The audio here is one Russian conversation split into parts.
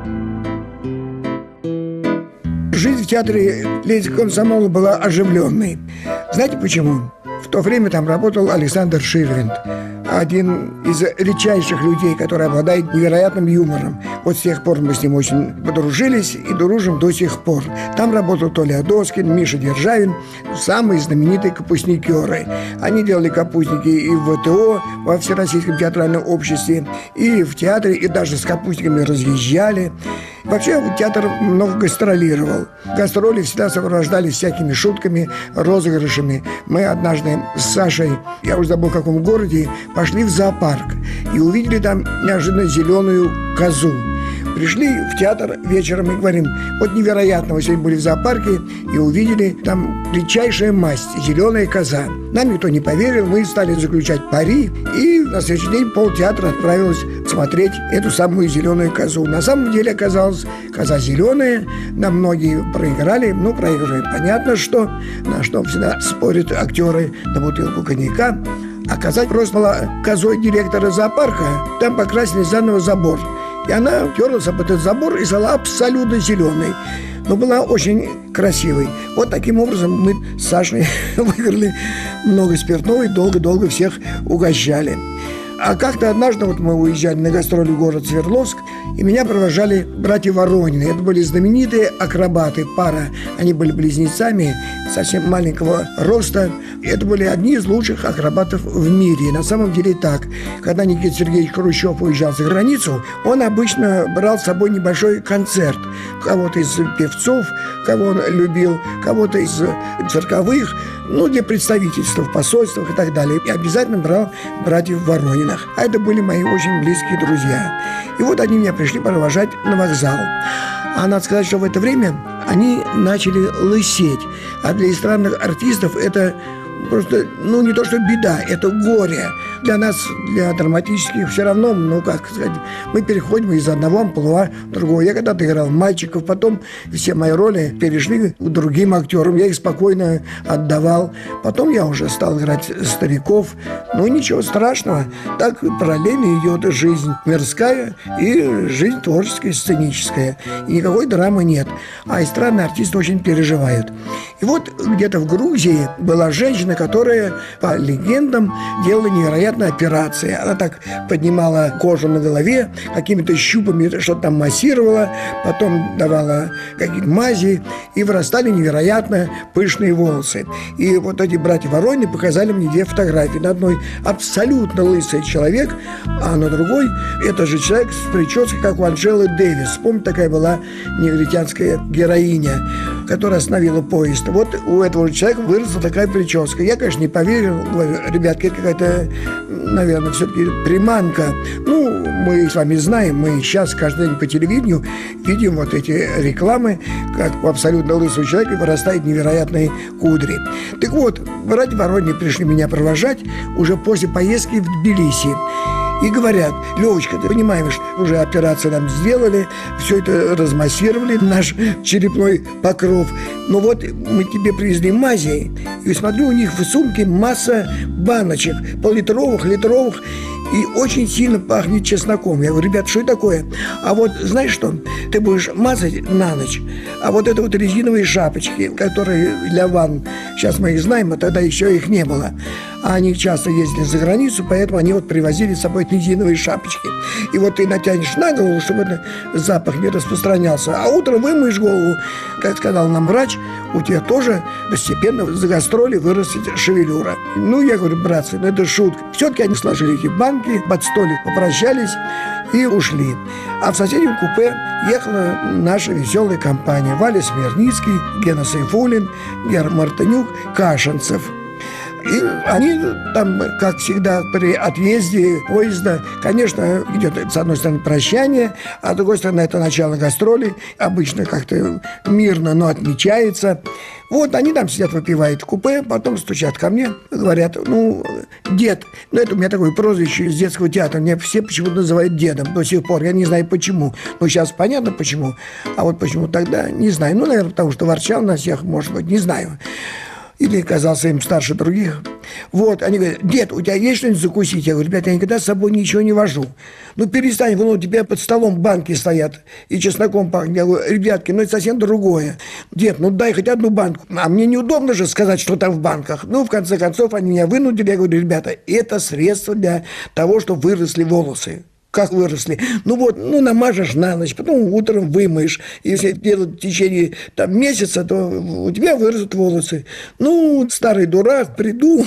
Жизнь в театре «Леди Комсомола» была оживленной. Знаете почему? В то время там работал Александр Ширвинд, один из редчайших людей, который обладает невероятным юмором. Вот с тех пор мы с ним очень подружились и дружим до сих пор. Там работал Толя Адоскин, Миша Державин, самые знаменитые капустникеры. Они делали капустники и в ВТО, во Всероссийском театральном обществе, и в театре, и даже с капустниками разъезжали. Вообще театр много гастролировал. Гастроли всегда сопровождались всякими шутками, розыгрышами. Мы однажды с Сашей, я уже забыл в каком городе, пошли в зоопарк и увидели там неожиданно зеленую козу. Пришли в театр вечером и говорим: вот невероятно, мы сегодня были в зоопарке и увидели там редчайшая масть, зеленая коза. Нам никто не поверил, мы стали заключать пари, и на следующий день полтеатра отправилась смотреть эту самую зеленую козу. На самом деле оказалась коза зеленая, нам многие проиграли, проигрывают, понятно что, на что всегда спорят актеры на бутылку коньяка. А коза просто была козой директора зоопарка, там покрасили заново забор. И она терлась об этот забор и стала абсолютно зеленой. Но была очень красивой. Вот таким образом мы с Сашей выиграли много спиртного и долго-долго всех угощали. А как-то однажды вот мы уезжали на гастроли в город Свердловск, и меня провожали братья Воронины. Это были знаменитые акробаты, пара. Они были близнецами, совсем маленького роста. Это были одни из лучших акробатов в мире. И на самом деле так. Когда Никита Сергеевич Хрущев уезжал за границу, он обычно брал с собой небольшой концерт. Кого-то из певцов, кого он любил, кого-то из цирковых, для представительства в посольствах и так далее. И обязательно брал братьев Ворониных. А это были мои очень близкие друзья. И вот они меня пришли провожать на вокзал. А надо сказать, что в это время они начали лысеть. А для эстрадных артистов это просто, не то что беда, это горе. Для нас, для драматических, все равно, мы переходим из одного амплуа в другое. Я когда-то играл мальчиков, потом все мои роли перешли к другим актерам. Я их спокойно отдавал. Потом я уже стал играть стариков. Ничего страшного. Так параллельно идет жизнь мирская и жизнь творческая, сценическая. И никакой драмы нет. А эстрадные артисты очень переживают. И вот где-то в Грузии была женщина, которая, по легендам, делала невероятные операции. Она так поднимала кожу на голове, какими-то щупами что-то там массировала, потом давала какие-то мази, и вырастали невероятно пышные волосы. И вот эти братья Воронины показали мне 2 фотографии. На одной абсолютно лысый человек, а на другой это же человек с прической, как у Анджелы Дэвис. Помните, такая была негритянская героиня, которая остановила поезд. Вот у этого же человека выросла такая прическа. Я, конечно, не поверил. Говорю: ребятки, это какая-то, наверное, все-таки приманка. Мы с вами знаем, мы сейчас каждый день по телевидению видим вот эти рекламы, как у абсолютно лысого человека вырастают невероятные кудри. Так вот, братья Воронины пришли меня провожать уже после поездки в Тбилиси. И говорят: Левочка, ты понимаешь, уже операцию нам сделали, все это размассировали, наш черепной покров. Но вот мы тебе привезли мази, и смотрю, у них в сумке масса баночек, пол-литровых, литровых, и очень сильно пахнет чесноком. Я говорю: ребят, что это такое? А вот знаешь что? Ты будешь мазать на ночь, а вот это вот резиновые шапочки, которые для ванн, сейчас мы их знаем, а тогда еще их не было. А они часто ездили за границу, поэтому они вот привозили с собой резиновые шапочки. И вот ты натянешь на голову, чтобы этот запах не распространялся. А утром вымоешь голову, как сказал нам врач, у тебя тоже постепенно за гастроли вырастет шевелюра. Я говорю: братцы, это шутка. Все-таки они сложили эти банки, под столик попрощались и ушли. А в соседнем купе ехала наша веселая компания: Валя Смирницкий, Гена Сайфуллин, Гера Мартынюк, Кашинцев. И они там, как всегда, при отъезде поезда, конечно, идет, с одной стороны, прощание, а с другой стороны, это начало гастролей. Обычно как-то мирно, но отмечается. Вот они там сидят, выпивают в купе, потом стучат ко мне, говорят: дед. Это у меня такое прозвище из детского театра. Меня все почему-то называют дедом до сих пор. Я не знаю почему. Сейчас понятно почему. А вот почему тогда, не знаю. Наверное, потому что ворчал на всех, может быть, не знаю. Или казался им старше других. Вот, они говорят: дед, у тебя есть что-нибудь закусить? Я говорю: ребята, я никогда с собой ничего не вожу. Ну, перестань, вон у тебя под столом банки стоят и чесноком пахнет. Я говорю: ребятки, ну это совсем другое. Дед, ну дай хоть одну банку. А мне неудобно же сказать, что там в банках. Ну, в конце концов, они меня вынудили. Я говорю: ребята, это средство для того, чтобы выросли волосы. Как выросли? Ну вот, ну намажешь на ночь, потом утром вымоешь. Если делать в течение там месяца, то у тебя вырастут волосы. Ну, старый дурак, приду,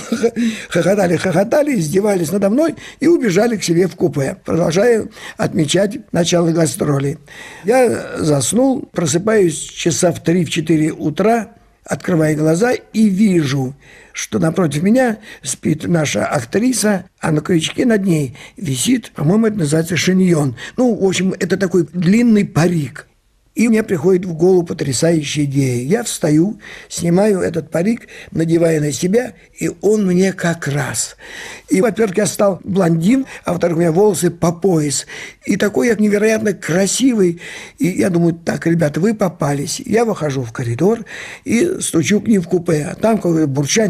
хохотали, издевались надо мной и убежали к себе в купе, продолжая отмечать начало гастролей. Я заснул, просыпаюсь часа в 3-4 утра, открываю глаза и вижу, что напротив меня спит наша актриса, а на крючке над ней висит, по-моему, это называется шиньон. Ну, в общем, это такой длинный парик. И мне приходит в голову потрясающая идея. Я встаю, снимаю этот парик, надеваю на себя, и он мне как раз. И, во-первых, я стал блондин, а во-вторых, у меня волосы по пояс. И такой я невероятно красивый. И я думаю: так, ребята, вы попались. Я выхожу в коридор и стучу к ним в купе. А там какой-то бурчание.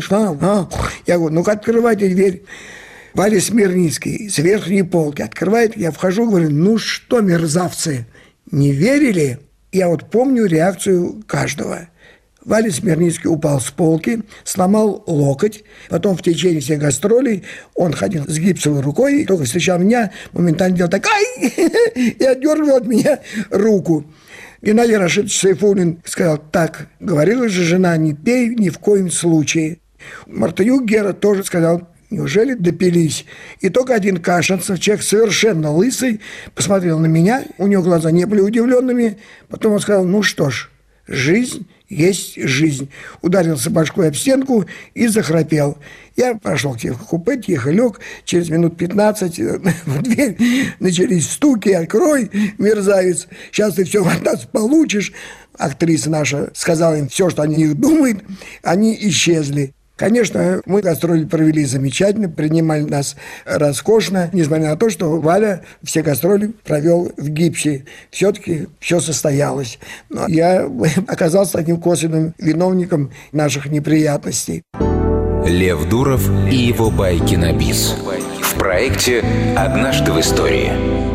Я говорю: ну-ка, открывайте дверь. Валя Смирницкий с верхней полки открывает. Я вхожу, говорю: ну что, мерзавцы, не верили? Я вот помню реакцию каждого. Валя Смирницкий упал с полки, сломал локоть. Потом в течение всех гастролей он ходил с гипсовой рукой, и только встречал меня, моментально делал так: ай! И отдергивал от меня руку. Геннадий Рашидович Сайфуллин сказал: так, говорила же жена, не пей ни в коем случае. Мартынюк Гера тоже сказал: неужели допились? И только один Кашинцев, человек совершенно лысый, посмотрел на меня, у него глаза не были удивленными, потом он сказал: ну что ж, жизнь есть жизнь. Ударился башкой об стенку и захрапел. Я пошел к купе, тихо лег, через минут 15 в дверь начались стуки: открой, мерзавец, сейчас ты все от нас получишь. Актриса наша сказала им все, что они о них думают, они исчезли. Конечно, мы гастроли провели замечательно, принимали нас роскошно, несмотря на то, что Валя все гастроли провел в гипсе. Все-таки все состоялось. Но я оказался таким косвенным виновником наших неприятностей. Лев Дуров и его байки на бис. В проекте «Однажды в истории».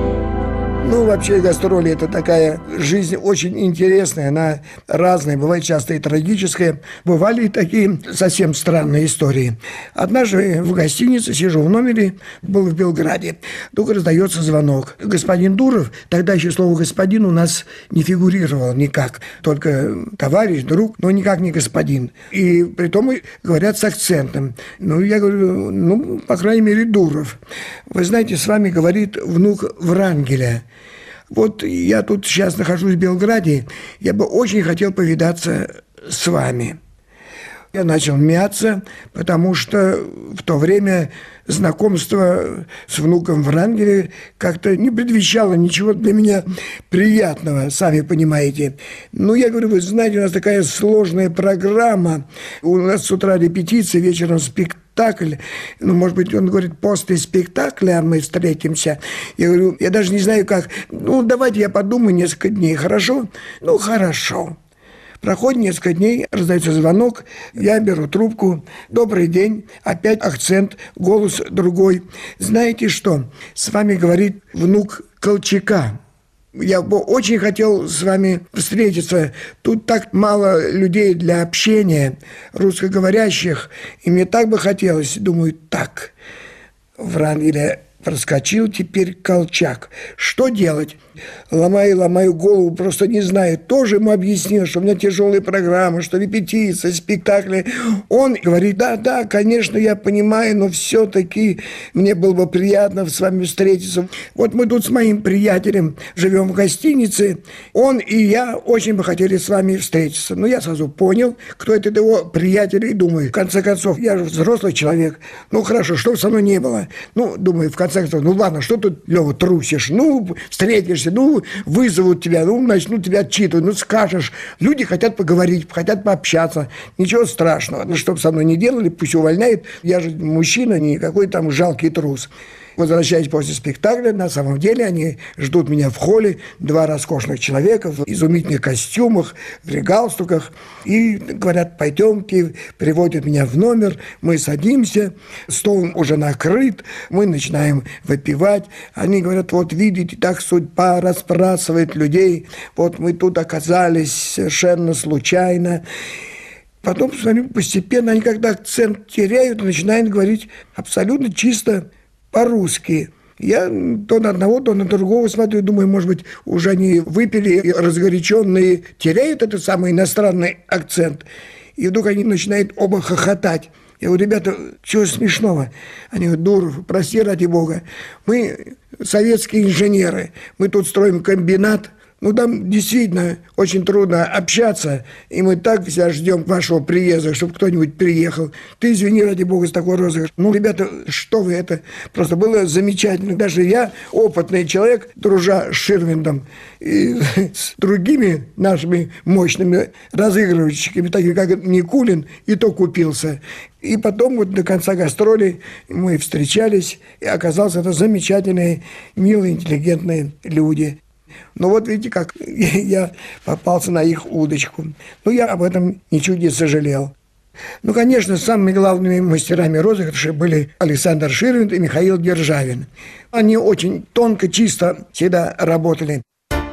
Ну, вообще, гастроли – это такая жизнь очень интересная, она разная, бывает часто и трагическая. Бывали и такие совсем странные истории. Однажды в гостинице, сижу в номере, был в Белграде, вдруг раздается звонок. Господин Дуров, тогда еще слово «господин» у нас не фигурировало никак, только товарищ, друг, но никак не господин. И притом говорят с акцентом. Ну, я говорю: ну, по крайней мере, Дуров. Вы знаете, с вами говорит внук Врангеля. Вот я тут сейчас нахожусь в Белграде, я бы очень хотел повидаться с вами. Я начал мяться, потому что в то время знакомство с внуком Врангеля как-то не предвещало ничего для меня приятного, сами понимаете. Ну, я говорю: вы знаете, у нас такая сложная программа, у нас с утра репетиция, вечером спектакль. Ну, может быть, он говорит: после спектакля мы встретимся. Я говорю: я даже не знаю как. Ну, давайте я подумаю несколько дней, хорошо? Ну, хорошо. Проходит несколько дней, раздается звонок, я беру трубку: добрый день, опять акцент, голос другой. Знаете что, с вами говорит внук Колчака. Я бы очень хотел с вами встретиться. Тут так мало людей для общения, русскоговорящих, и мне так бы хотелось. Думаю: так, Врангеля проскочил, теперь Колчак. Что делать? Ломаю голову, просто не знаю. Тоже ему объяснил, что у меня тяжелая программа, что репетиция, спектакли. Он говорит: да, конечно, я понимаю, но все-таки мне было бы приятно с вами встретиться. Вот мы тут с моим приятелем живем в гостинице, он и я очень бы хотели с вами встретиться. Но я сразу понял, кто это его приятель, и думаю: в конце концов, я же взрослый человек. Ну, хорошо, что бы со мной не было. Ну, думаю, в конце концов, ну ладно, что тут, Лёва, трусишь? Ну, встретишься, ну, вызовут тебя, ну, начнут тебя отчитывать, ну, скажешь. Люди хотят поговорить, хотят пообщаться. Ничего страшного. Ну, что бы со мной не делали, пусть увольняют. Я же мужчина, не какой там жалкий трус. Возвращаясь после спектакля, на самом деле они ждут меня в холле, 2 роскошных человека в изумительных костюмах, в галстуках, и говорят: пойдемте, приводят меня в номер, мы садимся, стол уже накрыт, мы начинаем выпивать. Они говорят: вот видите, так судьба разбрасывает людей, вот мы тут оказались совершенно случайно. Потом, смотрю, постепенно они, когда акцент теряют, начинают говорить абсолютно чисто по-русски. Я то на одного, то на другого смотрю, думаю, может быть, уже они выпили, и разгоряченные теряют этот самый иностранный акцент. И вдруг они начинают оба хохотать. Я говорю: ребята, чего смешного? Они говорят: Дуров, прости ради бога, мы советские инженеры, мы тут строим комбинат. Ну, там действительно очень трудно общаться, и мы так вся ждем вашего приезда, чтобы кто-нибудь приехал. Ты извини, ради бога, с такой розыгрыш. Ну, ребята, что вы, это просто было замечательно. Даже я, опытный человек, дружа с Ширвиндом и с другими нашими мощными разыгрывальщиками, такими как Никулин, и то купился. И потом вот до конца гастролей мы встречались, и оказалось, это замечательные, милые, интеллигентные люди. Ну вот видите, как я попался на их удочку. Но я об этом ничуть не сожалел. Ну, конечно, самыми главными мастерами розыгрыша были Александр Ширвинд и Михаил Державин. Они очень тонко, чисто всегда работали.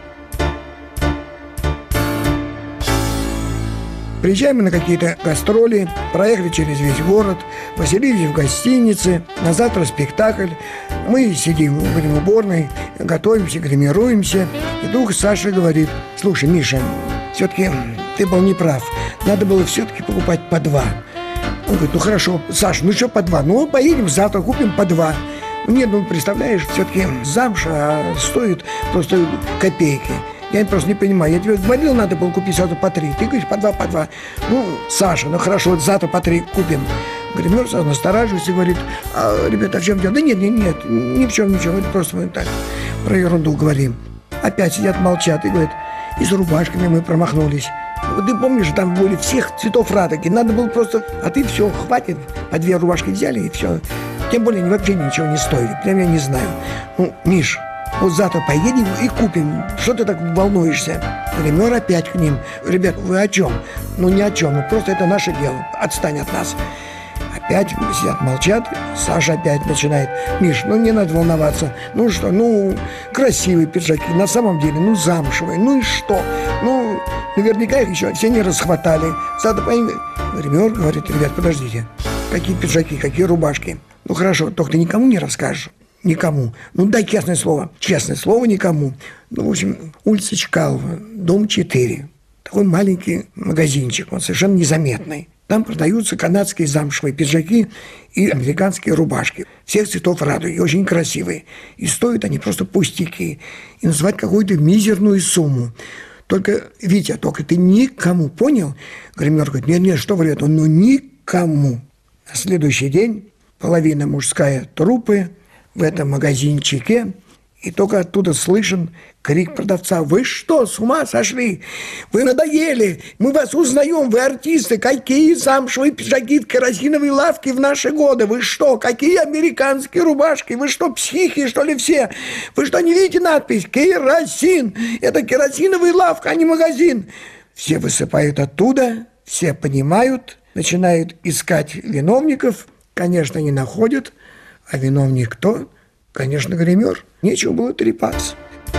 Приезжаем мы на какие-то гастроли, проехали через весь город, поселились в гостинице, на завтра спектакль. Мы сидим в уборной, готовимся, гримируемся. И вдруг Саша говорит: слушай, Миша, все-таки ты был неправ, надо было все-таки покупать по 2. Он говорит: ну хорошо, Саша, ну что по 2? Ну поедем завтра, купим по 2. Нет, ну представляешь, все-таки замша стоит просто копейки. Я просто не понимаю. Я тебе говорил, надо было купить сразу по 3. Ты говоришь, по 2, по 2. Ну, Саша, ну хорошо, вот завтра по 3 купим. Гример сразу настораживается и говорит: ребята, в чем дело? Да нет, ни в чем, ничего. Это просто мы так про ерунду говорим. Опять сидят, молчат и говорят: и с рубашками мы промахнулись. Вот ты помнишь, там были всех цветов радуги. Надо было просто... А ты все, хватит. По 2 рубашки взяли и все. Тем более они вообще ничего не стоили. Прям я не знаю. Ну, Миш, вот завтра поедем и купим. Что ты так волнуешься? Гример опять к ним: ребят, вы о чем? Ну, ни о чем. Ну, просто это наше дело. Отстань от нас. Опять сидят, молчат. Саша опять начинает: Миш, ну не надо волноваться. Ну что, ну красивые пиджаки. На самом деле, ну замшевые. Ну и что? Ну, наверняка их еще все не расхватали. Завтра поедем. Гример говорит: ребят, подождите. Какие пиджаки, какие рубашки? Ну хорошо, только ты никому не расскажешь. Никому. Ну, дай честное слово. Честное слово никому. Ну, в общем, улица Чкалова, дом 4. Такой маленький магазинчик, он совершенно незаметный. Там продаются канадские замшевые пиджаки и американские рубашки. Всех цветов радуги, очень красивые. И стоят они просто пустяки. И называть какую-то мизерную сумму. Только, Витя, только ты никому, понял? Гример говорит: нет, что вы это? Ну, никому. На следующий день половина мужская труппы в этом магазинчике, и только оттуда слышен крик продавца: вы что, с ума сошли? Вы надоели, мы вас узнаем, вы артисты, какие замшевые пиджаки в керосиновой лавке в наши годы, вы что, какие американские рубашки, вы что, психи, что ли, все? Вы что, не видите надпись «Керосин»? Это керосиновая лавка, а не магазин. Все высыпают оттуда, все понимают, начинают искать виновников, конечно, не находят. А виновник кто? Конечно, гример. Нечего было трепаться.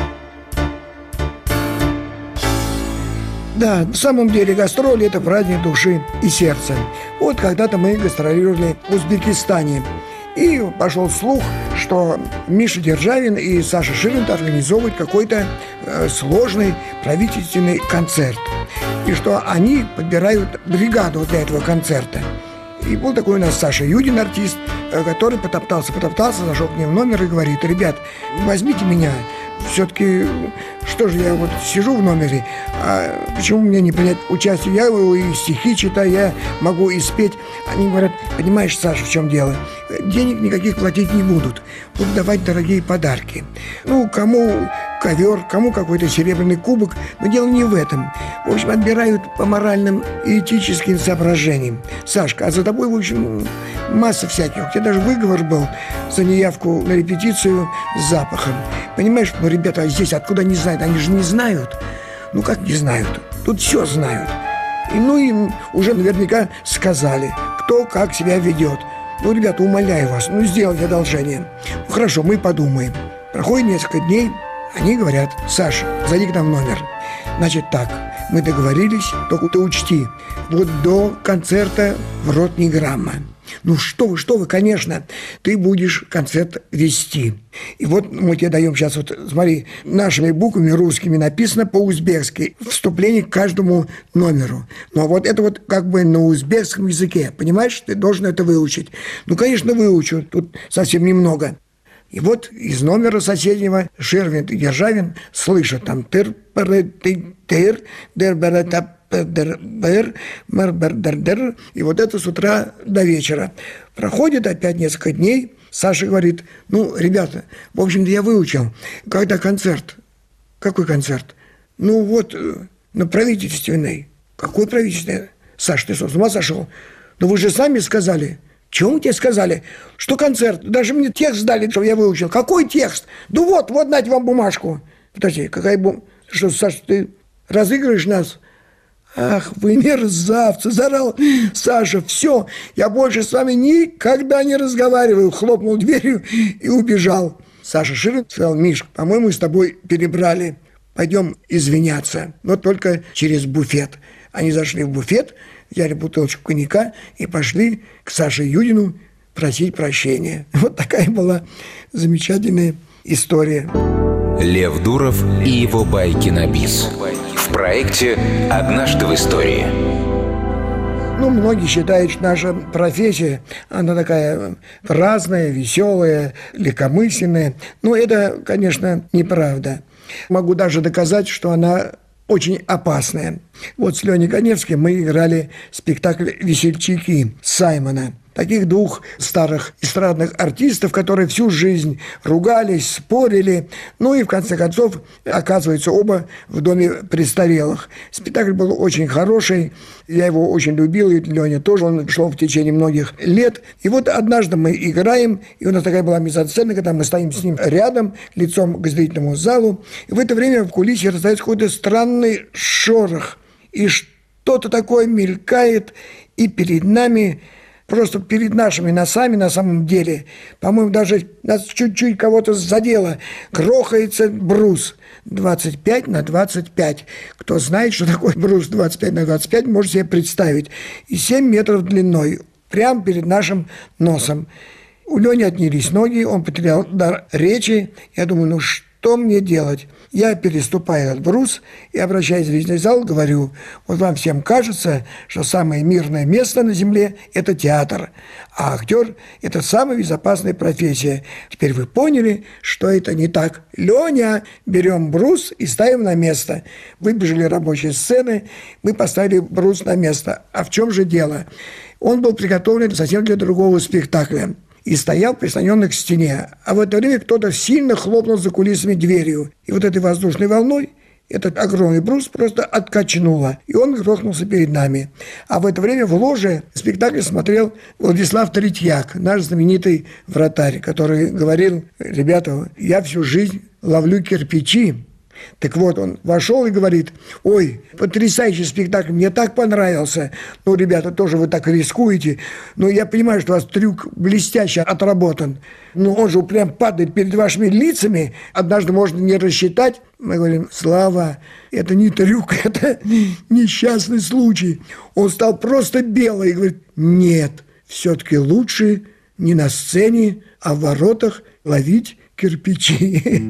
Да, в самом деле гастроли – это праздник души и сердца. Вот когда-то мы гастролировали в Узбекистане. И пошел слух, что Миша Державин и Саша Ширвинд организовывают какой-то сложный правительственный концерт. И что они подбирают бригаду для этого концерта. И был такой у нас Саша Юдин, артист, который потоптался, зашел к ним в номер и говорит: ребят, возьмите меня. Все-таки, что же я вот сижу в номере, а почему мне не принять участие? Я и стихи читаю, я могу и спеть. Они говорят: понимаешь, Саша, в чем дело? Денег никаких платить не будут. Будут давать дорогие подарки. Ну, кому ковер, кому какой-то серебряный кубок. Но дело не в этом. В общем, отбирают по моральным и этическим соображениям. Сашка, а за тобой, в общем, масса всяких. У тебя даже выговор был за неявку на репетицию с запахом. Понимаешь, ну, ребята здесь откуда не знают? Они же не знают. Ну, как не знают? Тут все знают. И, ну, им уже наверняка сказали, кто как себя ведет. Ну, ребята, умоляю вас, ну, сделайте одолжение. Ну, хорошо, мы подумаем. Проходит несколько дней, они говорят: Саша, зайди к нам в номер. Значит так, мы договорились, только ты учти, вот до концерта в рот ни грамма. Ну что вы, конечно, ты будешь концерт вести. И вот мы тебе даем сейчас, вот смотри, нашими буквами русскими написано по-узбекски вступление к каждому номеру. Но вот это вот как бы на узбекском языке, понимаешь, ты должен это выучить. Ну, конечно, выучу, тут совсем немного. И вот из номера соседнего Ширвинд и Державин слышат там тыр-пары-ты-тыр, дер-бара-тап, и вот это с утра до вечера. Проходит опять несколько дней. Саша говорит: ну, ребята, в общем-то, я выучил. Когда концерт? Какой концерт? Ну, вот, на правительственный. Какой правительственный? Саша, ты что, с ума сошел? Ну, вы же сами сказали. Чего мы тебе сказали? Что концерт? Даже мне текст дали, чтобы я выучил. Какой текст? Да вот, дайте вам бумажку. Подожди, какая бумажка? Что, Саша, ты разыгрываешь нас? Ах, вы мерзавцы, заорал Саша. Все, я больше с вами никогда не разговариваю. Хлопнул дверью и убежал. Саша Ширвинд сказал: Миш, по-моему, с тобой перебрали. Пойдем извиняться, но только через буфет. Они зашли в буфет, взяли бутылочку коньяка и пошли к Саше Юдину просить прощения. Вот такая была замечательная история. Лев Дуров и его байки на бис. В проекте «Однажды в истории». Ну, многие считают, что наша профессия, она такая праздная, веселая, легкомысленная. Но это, конечно, неправда. Могу даже доказать, что она очень опасная. Вот с Леней Коневским мы играли спектакль «Весельчаки» Саймона. Таких двух старых эстрадных артистов, которые всю жизнь ругались, спорили. Ну и в конце концов, оказывается, оба в доме престарелых. Спектакль был очень хороший, я его очень любил, и Леня тоже, он шел в течение многих лет. И вот однажды мы играем, и у нас такая была мизансцена, когда мы стоим с ним рядом, лицом к зрительному залу. И в это время в кулисе раздается какой-то странный шорох, и что-то такое мелькает, и перед нами... Просто перед нашими носами на самом деле, по-моему, даже нас чуть-чуть кого-то задело, грохается брус 25 на 25. Кто знает, что такое брус 25 на 25, может себе представить. И 7 метров длиной, прямо перед нашим носом. У Лени отнялись ноги, он потерял дар речи. Я думаю, ну что мне делать? Я переступаю этот брус и, обращаясь в зрительный зал, говорю: вот вам всем кажется, что самое мирное место на земле – это театр, а актер – это самая безопасная профессия. Теперь вы поняли, что это не так. Леня, берем брус и ставим на место. Выбежали рабочие сцены, мы поставили брус на место. А в чем же дело? Он был приготовлен совсем для другого спектакля и стоял прислоненный к стене. А в это время кто-то сильно хлопнул за кулисами дверью. И вот этой воздушной волной этот огромный брус просто откачнуло, и он грохнулся перед нами. А в это время в ложе спектакль смотрел Владислав Третьяк, наш знаменитый вратарь, который говорил: ребята, я всю жизнь ловлю кирпичи. Так вот, он вошел и говорит: ой, потрясающий спектакль, мне так понравился. Ну, ребята, тоже вы так рискуете. Но я понимаю, что у вас трюк блестяще отработан. Но он же прям падает перед вашими лицами. Однажды можно не рассчитать. Мы говорим: Слава, это не трюк, это несчастный случай. Он стал просто белый и говорит: нет, все-таки лучше не на сцене, а в воротах ловить кирпичи.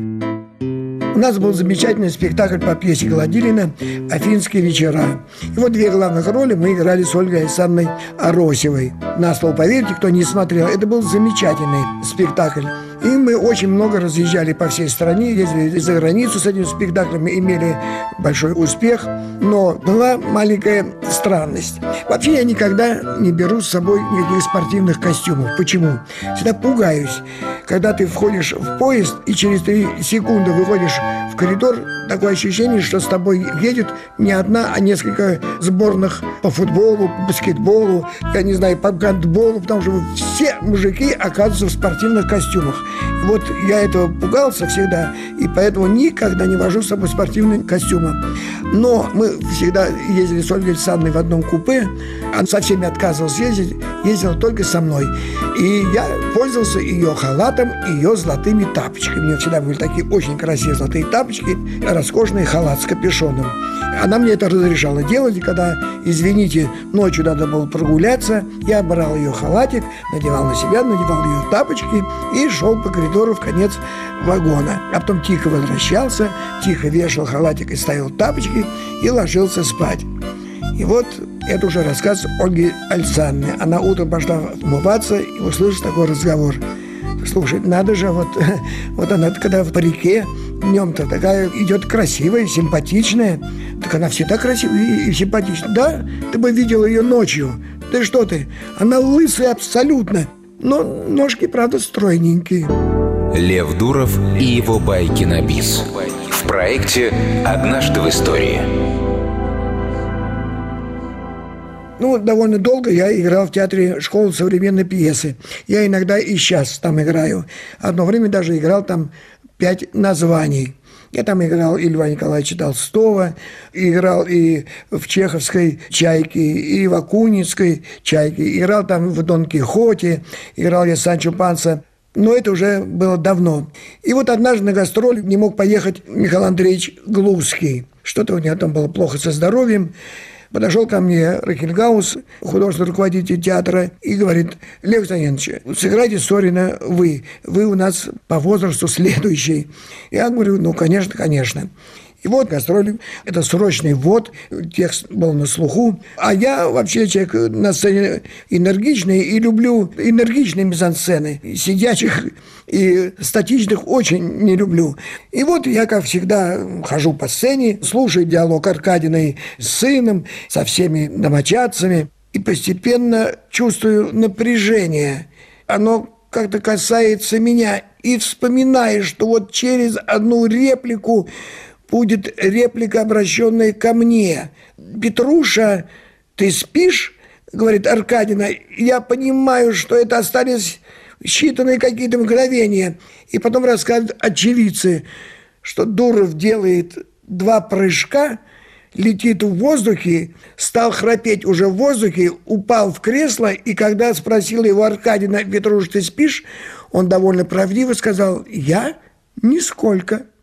У нас был замечательный спектакль по пьесе Гладилина «Афинские вечера». И вот две главных роли мы играли с Ольгой Александровной Аросевой. На слово поверьте, кто не смотрел, это был замечательный спектакль. И мы очень много разъезжали по всей стране, ездили за границу с этими спектаклями, имели большой успех. Но была маленькая странность. Вообще я никогда не беру с собой никаких спортивных костюмов. Почему? Всегда пугаюсь. Когда ты входишь в поезд и через 3 секунды выходишь в коридор, такое ощущение, что с тобой едет не одна, а несколько сборных по футболу, по баскетболу, я не знаю, по гандболу, потому что все мужики оказываются в спортивных костюмах. И вот я этого пугался всегда, и поэтому никогда не вожу с собой спортивные костюмы. Но мы всегда ездили с Ольгой Александровной в одном купе. Она со всеми отказывалась ездить, ездила только со мной. И я пользовался ее халатом и ее золотыми тапочками. У нее всегда были такие очень красивые золотые тапочки, роскошный халат с капюшоном. Она мне это разрешала делать, и когда, извините, ночью надо было прогуляться, я брал ее халатик, надевал на себя, надевал ее тапочки и шел по коридору в конец вагона. А потом тихо возвращался, тихо вешал халатик и ставил тапочки и ложился спать. И вот это уже рассказ Ольги Александровны. Она утром пошла умываться и услышала такой разговор. Слушай, надо же, вот она, когда в парике, днем-то такая идет красивая, симпатичная. Так она всегда красивая и симпатичная. Да, ты бы видел ее ночью. Да что ты, она лысая абсолютно. Но ножки, правда, стройненькие. Лев Дуров и его байки на бис. В проекте «Однажды в истории». Довольно долго я играл в театре школы современной пьесы. Я иногда и сейчас там играю. Одно время даже играл там 5 названий. Я там играл и Льва Николаевича Толстого, играл и в чеховской «Чайке», и в Акунинской «Чайке», играл там в «Дон Кихоте», играл я Санчо Панса. Но это уже было давно. И вот однажды на гастроли не мог поехать Михаил Андреевич Глузский. Что-то у него там было плохо со здоровьем. Подошел ко мне Рахельгаус, художественный руководитель театра, и говорит: Лев Константинович, сыграйте Сорина вы у нас по возрасту следующий. Я говорю: конечно, конечно. И вот гастроли, это срочный ввод, текст был на слуху. А я вообще человек на сцене энергичный и люблю энергичные мизансцены. Сидячих и статичных очень не люблю. И вот я, как всегда, хожу по сцене, слушаю диалог Аркадиной с сыном, со всеми домочадцами, и постепенно чувствую напряжение. Оно как-то касается меня, и вспоминаю, что вот через одну реплику будет реплика, обращенная ко мне. «Петруша, ты спишь?» — говорит Аркадина. Я понимаю, что это остались считанные какие-то мгновения. И потом рассказывают очевидцы, что Дуров делает 2 прыжка, летит в воздухе, стал храпеть уже в воздухе, упал в кресло, и когда спросила его Аркадина: «Петруш, ты спишь?» Он довольно правдиво сказал: «Я? Нисколько».